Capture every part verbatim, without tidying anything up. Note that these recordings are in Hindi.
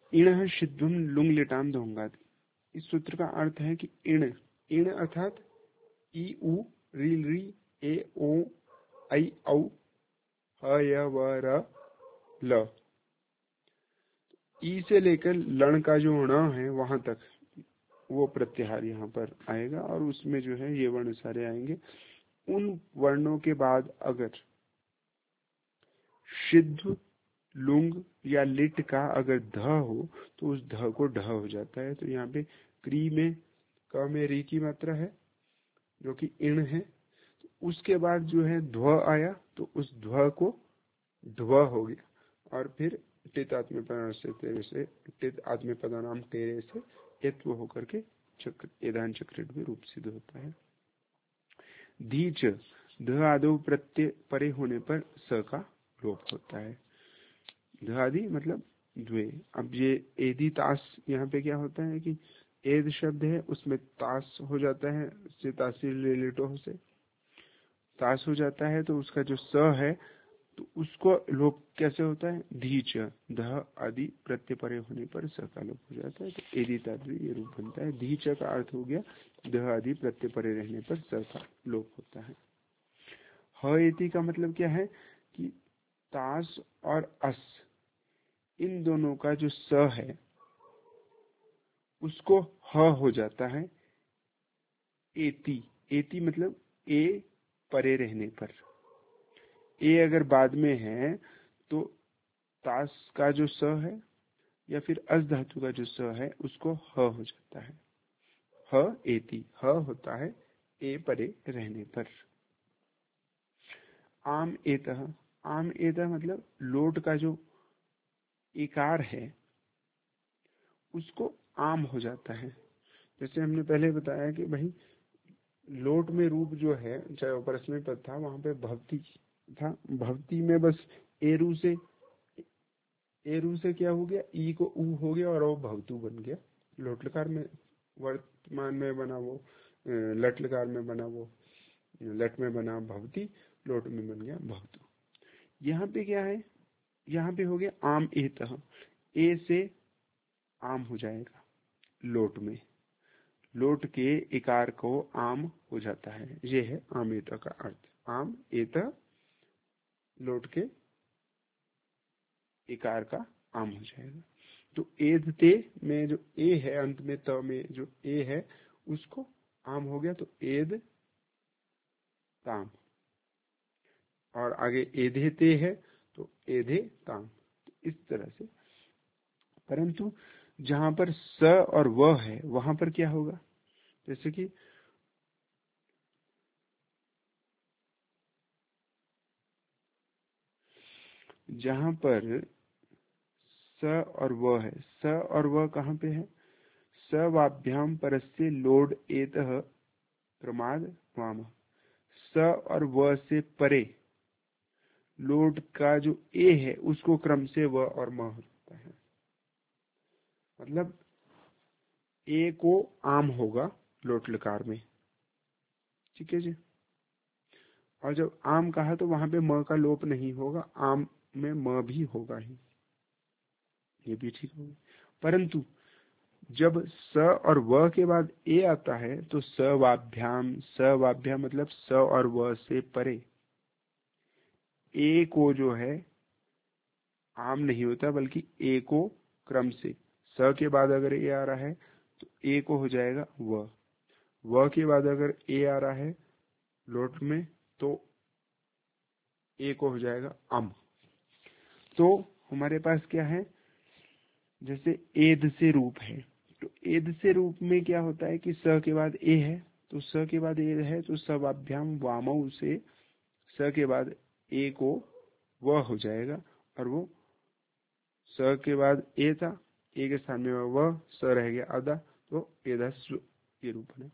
इण शिध्वम लुंग लिटाम दोंगात। इस सूत्र का अर्थ है कि इण, इण अर्थात ई उ री री ए ओ आई औ ह य व र ल, ई से लेकर लण का जो ण है वहां तक वो प्रत्याहार यहाँ पर आएगा और उसमें जो है ये वर्ण सारे आएंगे। उन वर्णों के बाद अगर सिद्ध लुंग या लिट का अगर ध हो तो उस ध को ढ हो जाता है। तो यहाँ पे क्री में क में री की मात्रा है जो कि इण है, तो उसके बाद जो है ध्व आया तो उस ध्व को ध्व हो गया और फिर टित आत्मपद से तेरे से टित आत्मपद नाम तेरे से एत्व होकर के चक्र एदान चक्र में रूप सिद्ध होता है। धीच ध आदो प्रत्यय परे होने पर स का लोप होता है। ध आदि मतलब द्वे। अब ये एदी तास यहाँ पे क्या होता है कि एद शब्द है उसमें तास हो जाता है, से तासीर ले लेटो से तास हो जाता है, तो उसका जो स है तो उसको लोप कैसे होता है, धीच ध आदि प्रत्यय परे होने पर स का लोप हो जाता है। तो एदी ताद्वी ये रूप बनता है। धीच का अर्थ हो गया ध आदि प्रत्यय परे रहने पर स का लोप होता है। ह एति का मतलब क्या है कि तास और अस इन दोनों का जो स है उसको ह हो जाता है एति। एति मतलब ए परे रहने पर। ए अगर बाद में है तो तास का जो स है या फिर अस धातु का जो स है उसको ह हो जाता है। ह एति, ह होता है ए परे रहने पर। आम एतः, आम एतः मतलब लोट का जो इकार है उसको आम हो जाता है। जैसे हमने पहले बताया कि भाई लोट में रूप जो है चाहे वो परस्मय पद था वहां पे भक्ति था, भक्ति में बस एरू से एरू से क्या हो गया, ई को ऊ हो गया और वो भवतु बन गया। लोटलकार में वर्तमान में बना वो, लटलकार में बना वो, लट में बना भवती, लोट में बन गया भवतु। यहाँ पे क्या है, यहाँ पे हो गया आम एतः, ए से आम हो जाएगा लोट में, लोट के इकार को आम हो जाता है। ये है आम एतः का अर्थ। आम एतः लोट के इकार का आम हो जाएगा। तो एद ते में जो ए है अंत में, त में जो ए है उसको आम हो गया तो एद ताम, और आगे एधे ते है तो एधे ताम, तो इस तरह से। परंतु जहां पर स और व है वहां पर क्या होगा, जैसे कि जहां पर स और व है, स और व कहां पे है, सवाभ्याम परस्य लोड एतः प्रमाद वाम, स और व से परे लोड का जो ए है उसको क्रम से व और म होता है। मतलब ए को आम होगा लोट लकार में, ठीक है जी। और जब आम कहा तो वहां पे म का लोप नहीं होगा, आम में म भी होगा ही, ये भी ठीक होगा। परंतु जब स और व के बाद ए आता है तो सवाभ्याम, सवाभ्याम मतलब स और व से परे ए को जो है आम नहीं होता, बल्कि ए को क्रम से, स के बाद अगर ए आ रहा है तो ए को हो जाएगा व, व के बाद अगर ए आ रहा है लोट में तो ए को हो जाएगा अम। तो हमारे पास क्या है, जैसे एद से रूप है, तो एद से रूप में क्या होता है कि स के बाद ए है, तो स के बाद ए है तो सवाभ्याम वामौ से स के बाद ए को व हो जाएगा, और वो स के बाद ए था, ए के स्थान में व स रह गया आधा, तो एधस्व ये रूप है।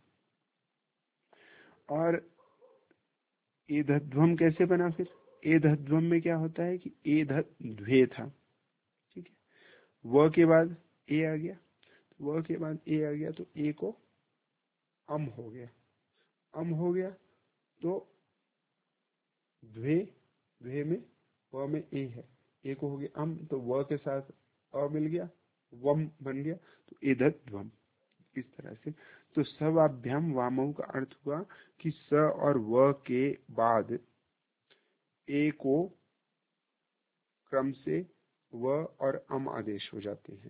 और एधध्वम कैसे बना, फिर एधध्वम में क्या होता है कि एधध्वे था, ठीक है, व के बाद ए आ गया, व के बाद ए आ गया तो ए को अम हो गया, अम हो गया तो द्वे, द्वे में व में ए है, ए को हो गया अम, तो व के साथ अ मिल गया वम बन गया, तो एदध्वम, इस तरह से। तो सवाभ्याम वामौ का अर्थ हुआ कि स और व के बाद ए को क्रम से व और अम आदेश हो जाते हैं।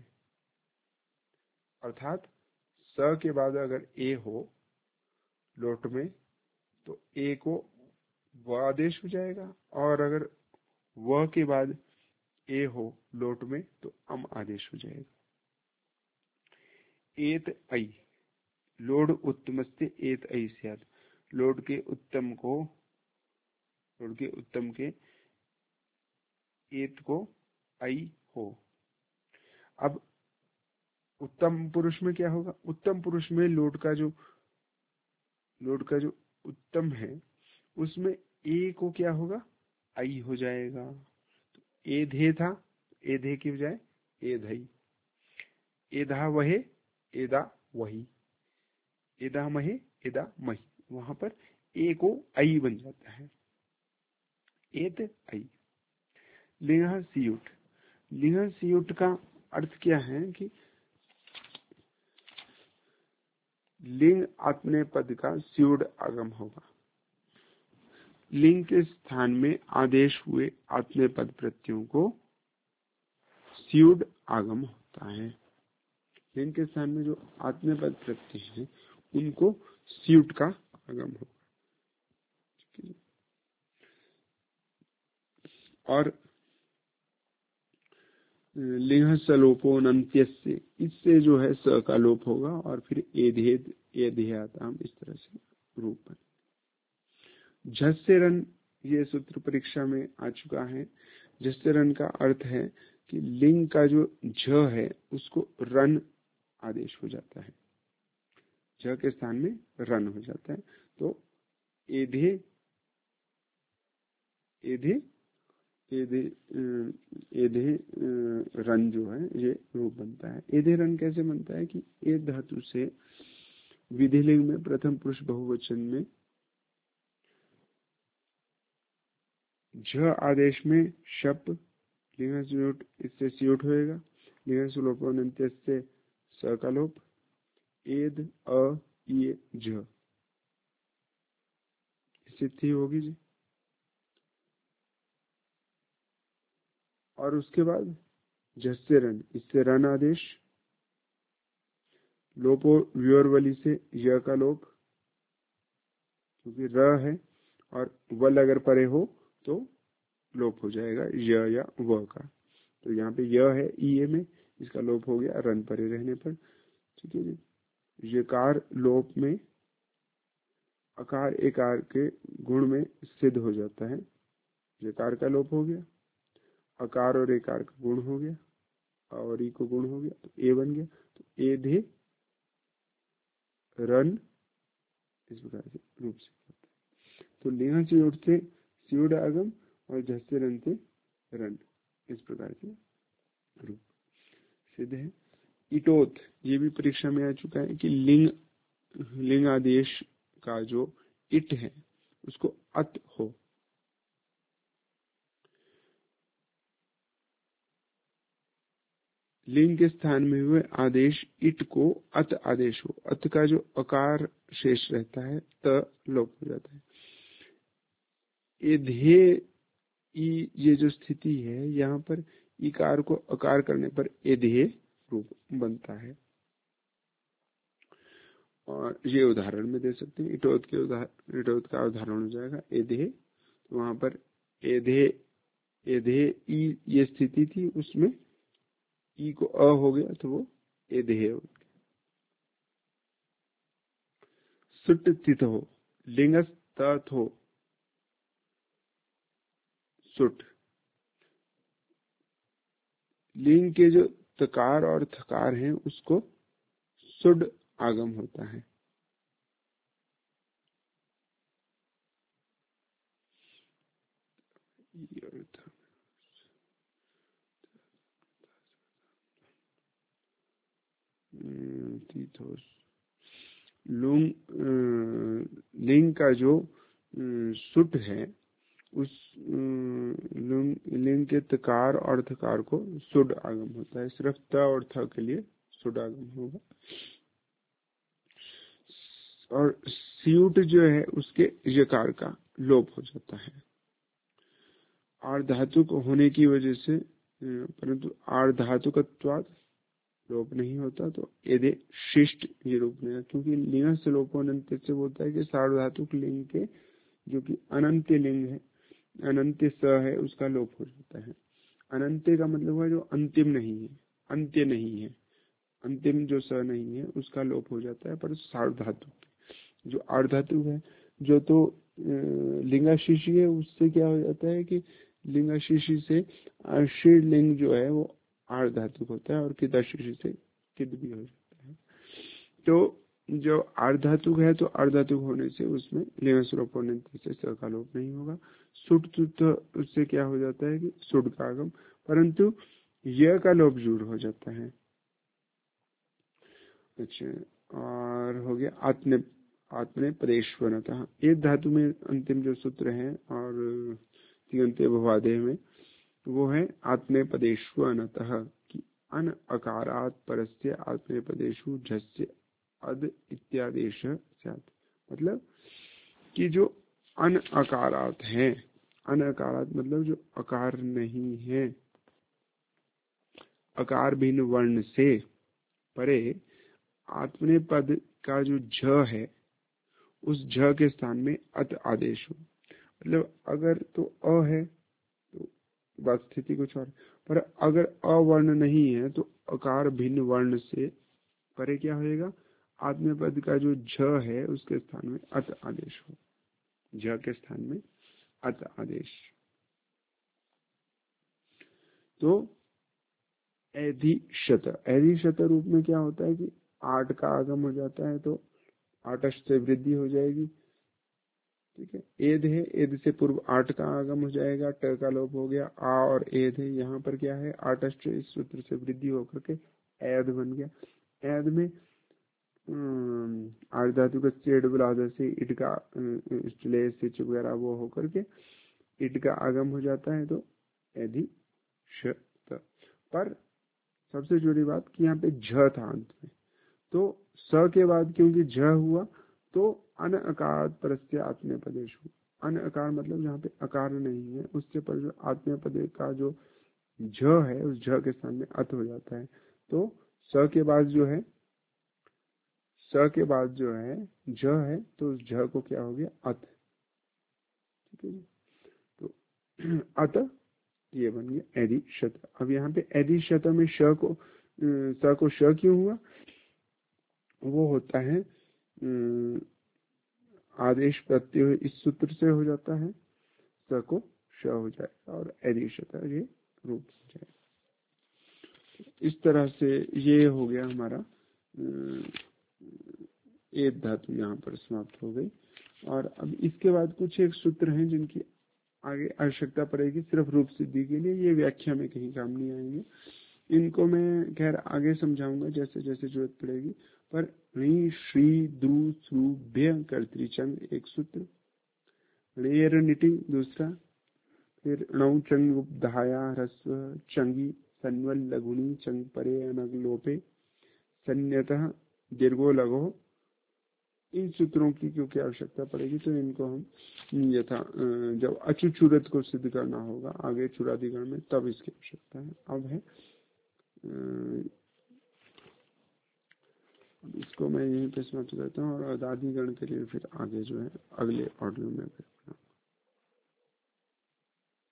अर्थात स के बाद अगर ए हो लोट में तो ए को व आदेश हो जाएगा, और अगर व के बाद ए हो लोट में तो अम आदेश हो जाएगा। एत ऐ लोड उत्तमस्ते एत ऐ स्यात्, लोड के उत्तम को लोड के उत्तम के एत को ऐ हो। अब उत्तम पुरुष में क्या होगा? उत्तम पुरुष में लोड का जो लोड का जो उत्तम है उसमें ए को क्या होगा? आई हो जाएगा। तो एधे था, एधे की बजाय एधई, एधा वहे एदा वही, एदा महे एदा मही, वहां पर ए को आई बन जाता है, एत आई। लिंग सियुट, लिंग सियुट का अर्थ क्या है कि लिंग आत्मने पद का स्यूड आगम होगा। लिंग के स्थान में आदेश हुए आत्मने पद प्रत्ययों को स्यूड आगम होता है। लिंग के स्थान में जो आत्मने पद प्रत्यय हैं उनको स्यूड का आगम होगा। और लिंग सलोपो नंत्यस्य, इससे जो है स का लोप होगा और फिर एधेद एधेयाताम, इस तरह से रूप बने। झस्यरन, ये सूत्र परीक्षा में आ चुका है। झस्यरन का अर्थ है कि लिंग का जो झ है उसको रन आदेश हो जाता है, झ के स्थान में रन हो जाता है। तो एधे एधे एधे एधे रन जो है ये रूप बनता है। एधे रन कैसे बनता है कि ए धातु से विधिलिंग में प्रथम पुरुष बहुवचन में झ आदेश में शप लिंग स्यूट, इससे स्यूट होएगा। लिंग सुलोपोन्त्य से स का लोप, एद अ ये झ, स्थिति होगी जी। और उसके बाद झस्से रन, इससे रन आदेश, लोपो व्योरवली से य का लोप, क्योंकि र है और वल अगर परे हो तो लोप हो जाएगा य या व का। तो यहाँ पे य है ई ए में, इसका लोप हो गया रन परे रहने पर। ठीक है जी। यकार लोप में अकार एकार के गुण में सिद्ध हो जाता है। यकार का लोप हो गया, अकार और एकार का गुण हो गया और ई को गुण हो गया तो ए बन गया। तो ए धे रन, इस प्रकार से रूप से होता है। तो लिंग सियोड़ से सियोड़ आगम और झस्से रन से रन, इस प्रकार से रूप सिद्ध है। इटोत, ये भी परीक्षा में आ चुका है कि लिंग लिंग आदेश का जो इट है उसको अत हो। लिंग के स्थान में हुए आदेश इट को अत आदेश हो, अत का जो अकार शेष रहता है त लोप हो जाता है। एधे ई, ये जो स्थिति है यहाँ पर इकार को अकार करने पर एधे रूप बनता है। और ये उदाहरण में दे सकते हैं, इटोत के उदाहरण, इटोत का उदाहरण हो जाएगा एधे, तो वहां पर एधे एधे ई ये स्थिति थी, उसमें ई को अ हो गया तो वो एधे हो गया। सुट तिथ हो, लिंगस तथ हो, सुट, लिंग के जो तकार और थकार हैं उसको सुड आगम होता है। लुंग लिंग का जो सुट है उस लिंग के तकार और थकार को सुड आगम होता है। सिर्फ त और थ के लिए सुड आगम होगा। और स्यूट जो है उसके यकार का लोप हो जाता है आर धातु को होने की वजह से, परंतु आर धातु का त्वाद लोप नहीं होता, तो यदि शिष्ट ये रूप नहीं, क्योंकि लिंग से लोप अनंत से बोलता है कि सार्वधातुक लिंग के जो कि अनंत लिंग है, अनंत स है, उसका लोप हो जाता है। अनंत का मतलब है जो अंतिम नहीं है, अंत्य नहीं है, अंतिम जो स नहीं है उसका लोप हो जाता है। पर सार्वधातुक जो अर्धातु है, जो तो लिंगाशीषी है, उससे क्या हो जाता है कि लिंगाशीषी से शीर लिंग जो है वो अर्धातुक होता है और किदाशीषी से किद भी हो जाता है। तो जो अर्धातुक है तो अर्धातुक होने से उसमें लिंग स्वरूप होने से स का लोप नहीं होगा। सुट तो उससे क्या हो जाता है कि सुड का आगम, परंतु य का लोप जरूर हो जाता है। अच्छा, और हो गया आत्म आत्मने पदेश्वरतः। एक धातु में अंतिम जो सूत्र है और तिगंते भवादेह में वो है आत्मे पदेश्वरतः कि अन अकारात परस्य आत्मे पदेशु झस्य अद इत्यादेश स्यात्। मतलब कि जो अन अकारात है, अन अकारात मतलब जो अकार नहीं है, अकार भिन्न वर्ण से परे आत्मने पद का जो झ है उस झ के स्थान में अत आदेश हो। मतलब अगर तो अ है तो बात स्थिति कुछ और, पर अगर अवर्ण नहीं है तो अकार भिन्न वर्ण से परे क्या होएगा, आत्मपद का जो झ है उसके स्थान में अत आदेश हो, झ के स्थान में अत आदेश। तो एधिशत, एधिशत रूप में क्या होता है कि आठ का आगम हो जाता है तो आठ से वृद्धि हो जाएगी। ठीक है, एद है, एद से पूर्व आठ का आगम हो जाएगा, ट का लोप हो गया, आ और एद है, यहाँ पर क्या है आठ इस सूत्र से वृद्धि होकर के एद बन गया। एद में आठ धातु का चेड बुलाद से इट का सिच वगैरह वो होकर के इट का आगम हो जाता है, तो एधि श। पर सबसे जरूरी बात कि यहाँ पे झ था अंत में, तो स के बाद क्योंकि झ हुआ तो अन अकार परस्य आत्मीय पदेश हुआ। अन अकार मतलब जहाँ पे अकार नहीं है उससे पर जो आत्मीय पदे का जो झ है उस झ के स्थान में अत हो जाता है। तो स के बाद जो है, स के बाद जो है झ है तो उस झ को क्या हो गया अत। ठीक है जी, तो अत ये बन गया एदि शत। अब यहाँ पे एदि शत में श को स को श क्यों हुआ, वो होता है आदेश प्रत्यय इस सूत्र से हो जाता है, स को श हो जाएगा और एदि शत ये रूप हो जाएगा। इस तरह से ये हो गया हमारा एक धातु यहाँ पर समाप्त हो गई। और अब इसके बाद कुछ एक सूत्र हैं जिनकी आगे आवश्यकता पड़ेगी सिर्फ रूप सिद्धि के लिए, ये व्याख्या में कहीं काम नहीं आएंगे। इनको मैं खैर आगे समझाऊंगा जैसे जैसे जरूरत पड़ेगी। पर ऋ श्री द्रु श्रु भ्य कर्तृचंग एक सूत्र, रेर निटि दूसरा, फिर णौ चंग उपधाया ह्रस्व चंगी सन्वल लघुनी चंग परे अनग लोपे सन्यतः दीर्घो लघो। इन सूत्रों की क्योंकि आवश्यकता पड़ेगी तो इनको हम यथा जब अचुचुरत को सिद्ध करना होगा आगे चुरादिगण में तब इसकी आवश्यकता है। अब है इसको मैं यहीं पे समाप्त करता हूँ और अदादिगण के लिए फिर आगे जो है अगले ऑडियो में